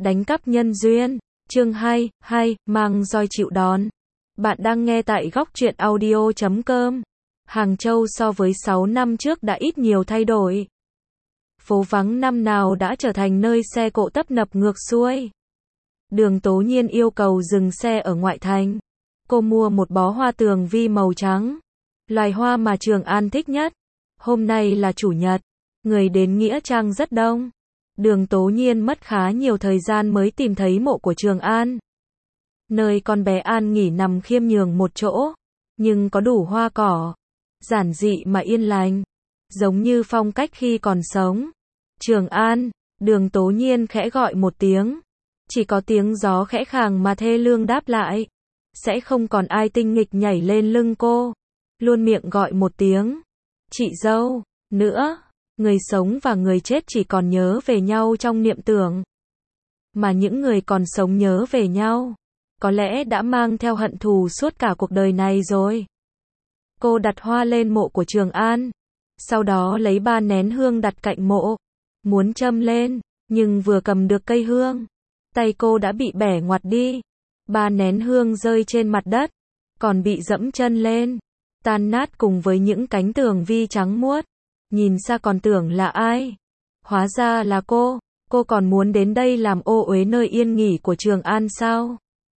Đánh cắp nhân duyên. Chương 2, mang roi chịu đòn. Bạn đang nghe tại góc truyện audio.com. Hàng Châu so với 6 năm trước đã ít nhiều thay đổi. Phố vắng năm nào đã trở thành nơi xe cộ tấp nập ngược xuôi. Đường Tố Nhiên yêu cầu dừng xe ở ngoại thành. Cô mua một bó hoa tường vi màu trắng. Loài hoa mà Trường An thích nhất. Hôm nay là chủ nhật. Người đến Nghĩa Trang rất đông. Đường Tố Nhiên mất khá nhiều thời gian mới tìm thấy mộ của Trường An. Nơi con bé An nghỉ nằm khiêm nhường một chỗ. Nhưng có đủ hoa cỏ. Giản dị mà yên lành. Giống như phong cách khi còn sống. Trường An, Đường Tố Nhiên khẽ gọi một tiếng. Chỉ có tiếng gió khẽ khàng mà thê lương đáp lại. Sẽ không còn ai tinh nghịch nhảy lên lưng cô. Luôn miệng gọi một tiếng. Chị dâu, nữa. Người sống và người chết chỉ còn nhớ về nhau trong niệm tưởng. Mà những người còn sống nhớ về nhau. Có lẽ đã mang theo hận thù suốt cả cuộc đời này rồi. Cô đặt hoa lên mộ của Trường An. Sau đó lấy 3 nén hương đặt cạnh mộ. Muốn châm lên, nhưng vừa cầm được cây hương. Tay cô đã bị bẻ ngoặt đi. 3 nén hương rơi trên mặt đất. Còn bị dẫm chân lên. Tan nát cùng với những cánh tường vi trắng muốt. Nhìn xa còn tưởng là ai. Hóa ra là cô. Cô còn muốn đến đây làm ô uế nơi yên nghỉ của Trường An sao?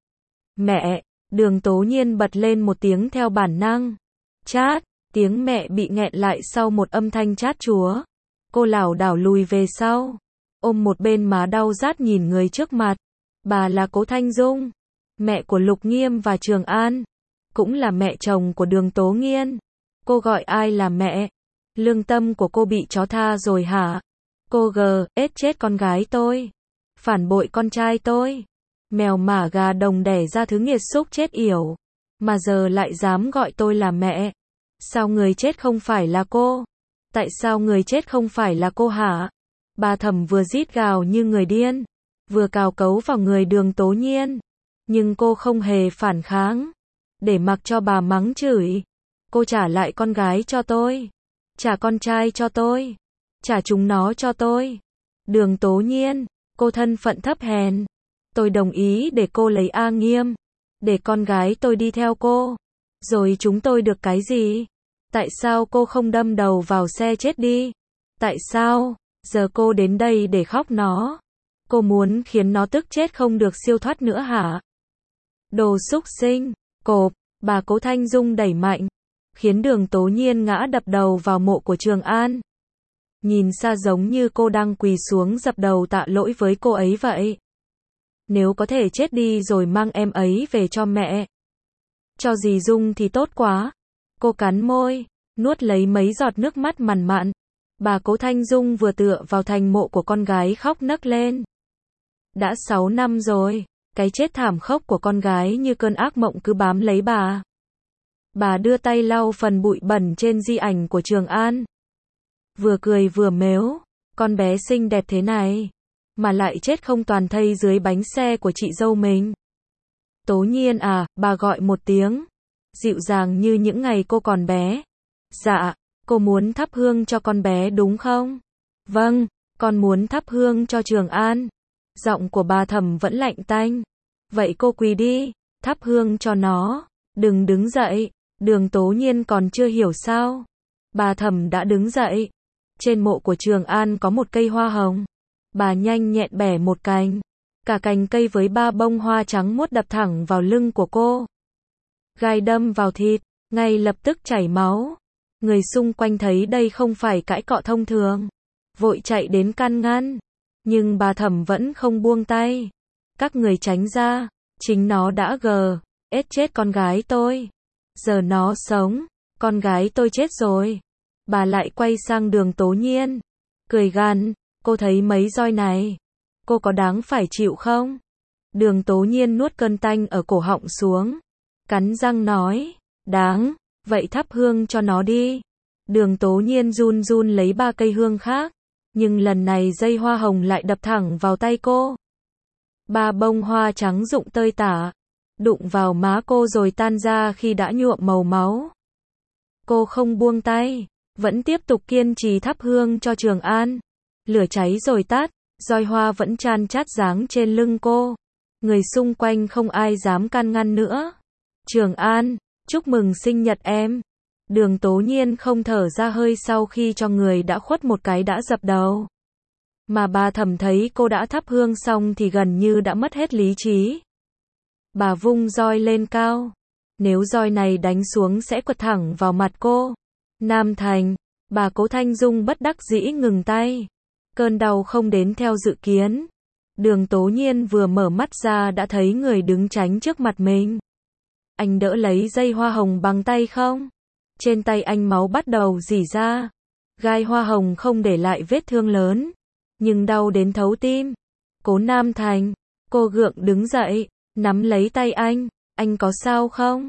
Mẹ! Đường Tố Nhiên bật lên một tiếng theo bản năng. Chát! Tiếng mẹ bị nghẹn lại sau một âm thanh chát chúa. Cô lảo đảo lùi về sau. Ôm một bên má đau rát nhìn người trước mặt. Bà là Cố Thanh Dung. Mẹ của Lục Nghiêm và Trường An. Cũng là mẹ chồng của Đường Tố Nhiên. Cô gọi ai là mẹ? Lương tâm của cô bị chó tha rồi hả? Cô chết con gái tôi. Phản bội con trai tôi. Mèo mả gà đồng đẻ ra thứ nghiệt xúc chết yểu. Mà giờ lại dám gọi tôi là mẹ. Sao người chết không phải là cô? Tại sao người chết không phải là cô hả? Bà Thẩm vừa rít gào như người điên. Vừa cào cấu vào người Đường Tố Nhiên. Nhưng cô không hề phản kháng. Để mặc cho bà mắng chửi. Cô trả lại con gái cho tôi. Trả con trai cho tôi. Trả chúng nó cho tôi. Đường Tố Nhiên, cô thân phận thấp hèn. Tôi đồng ý để cô lấy A Nghiêm. Để con gái tôi đi theo cô. Rồi chúng tôi được cái gì? Tại sao cô không đâm đầu vào xe chết đi? Tại sao? Giờ cô đến đây để khóc nó. Cô muốn khiến nó tức chết không được siêu thoát nữa hả? Đồ xúc sinh. Cộp, bà Cố Thanh Dung đẩy mạnh. Khiến Đường Tố Nhiên ngã đập đầu vào mộ của Trường An. Nhìn xa giống như cô đang quỳ xuống dập đầu tạ lỗi với cô ấy vậy. Nếu có thể chết đi rồi mang em ấy về cho mẹ. Cho dì Dung thì tốt quá. Cô cắn môi, nuốt lấy mấy giọt nước mắt mằn mặn. Bà Cố Thanh Dung vừa tựa vào thành mộ của con gái khóc nấc lên. Đã 6 năm rồi, cái chết thảm khốc của con gái như cơn ác mộng cứ bám lấy bà. Bà đưa tay lau phần bụi bẩn trên di ảnh của Trường An. Vừa cười vừa mếu, con bé xinh đẹp thế này, mà lại chết không toàn thây dưới bánh xe của chị dâu mình. Tố Nhiên à, bà gọi một tiếng, dịu dàng như những ngày cô còn bé. Dạ, cô muốn thắp hương cho con bé đúng không? Vâng, con muốn thắp hương cho Trường An. Giọng của bà Thẩm vẫn lạnh tanh. Vậy cô quỳ đi, thắp hương cho nó, đừng đứng dậy. Đường Tố Nhiên còn chưa hiểu sao. Bà Thẩm đã đứng dậy. Trên mộ của Trường An có một cây hoa hồng. Bà nhanh nhẹn bẻ một cành. Cả cành cây với 3 bông hoa trắng muốt đập thẳng vào lưng của cô. Gai đâm vào thịt, ngay lập tức chảy máu. Người xung quanh thấy đây không phải cãi cọ thông thường. Vội chạy đến can ngăn. Nhưng bà Thẩm vẫn không buông tay. Các người tránh ra. Chính nó đã chết con gái tôi. Giờ nó sống, con gái tôi chết rồi. Bà lại quay sang Đường Tố Nhiên. Cười gằn, cô thấy mấy roi này. Cô có đáng phải chịu không? Đường Tố Nhiên nuốt cơn tanh ở cổ họng xuống. Cắn răng nói, đáng, vậy thắp hương cho nó đi. Đường Tố Nhiên run run lấy 3 cây hương khác. Nhưng lần này dây hoa hồng lại đập thẳng vào tay cô. 3 bông hoa trắng rụng tơi tả. Đụng vào má cô rồi tan ra khi đã nhuộm màu máu. Cô không buông tay, vẫn tiếp tục kiên trì thắp hương cho Trường An. Lửa cháy rồi tắt, roi hoa vẫn chan chát giáng trên lưng cô. Người xung quanh không ai dám can ngăn nữa. Trường An, chúc mừng sinh nhật em. Đường Tố Nhiên không thở ra hơi sau khi cho người đã khuất một cái đã dập đầu. Mà bà Thẩm thấy cô đã thắp hương xong thì gần như đã mất hết lý trí. Bà vung roi lên cao. Nếu roi này đánh xuống sẽ quật thẳng vào mặt cô. Nam Thành, bà Cố Thanh Dung bất đắc dĩ ngừng tay. Cơn đau không đến theo dự kiến. Đường Tố Nhiên vừa mở mắt ra đã thấy người đứng tránh trước mặt mình. Anh đỡ lấy dây hoa hồng bằng tay không? Trên tay anh máu bắt đầu rỉ ra. Gai hoa hồng không để lại vết thương lớn, nhưng đau đến thấu tim. Cố Nam Thành, cô gượng đứng dậy, nắm lấy tay anh có sao không?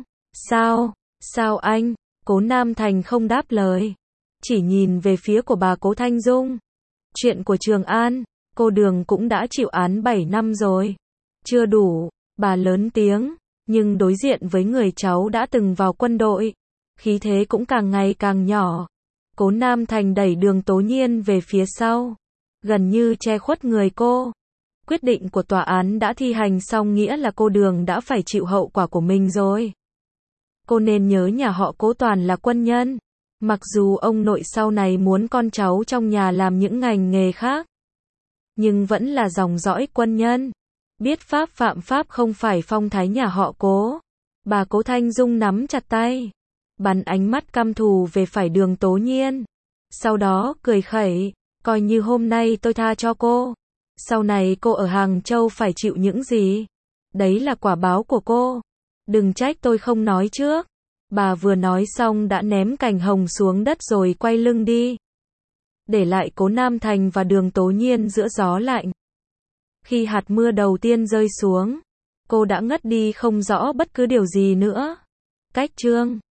Sao anh? Cố Nam Thành không đáp lời, chỉ nhìn về phía của bà Cố Thanh Dung. Chuyện của Trường An, cô Đường cũng đã chịu án 7 năm rồi. Chưa đủ, bà lớn tiếng, nhưng đối diện với người cháu đã từng vào quân đội, khí thế cũng càng ngày càng nhỏ. Cố Nam Thành đẩy Đường Tố Nhiên về phía sau, gần như che khuất người cô. Quyết định của tòa án đã thi hành xong nghĩa là cô Đường đã phải chịu hậu quả của mình rồi. Cô nên nhớ nhà họ Cố toàn là quân nhân. Mặc dù ông nội sau này muốn con cháu trong nhà làm những ngành nghề khác, nhưng vẫn là dòng dõi quân nhân. Biết pháp phạm pháp không phải phong thái nhà họ Cố. Bà Cố Thanh Dung nắm chặt tay, bắn ánh mắt căm thù về phải Đường Tố Nhiên. Sau đó cười khẩy, coi như hôm nay tôi tha cho cô. Sau này cô ở Hàng Châu phải chịu những gì? Đấy là quả báo của cô. Đừng trách tôi không nói trước. Bà vừa nói xong đã ném cành hồng xuống đất rồi quay lưng đi, để lại Cố Nam Thành và Đường Tố Nhiên giữa gió lạnh. Khi hạt mưa đầu tiên rơi xuống, cô đã ngất đi không rõ bất cứ điều gì nữa. Cách chương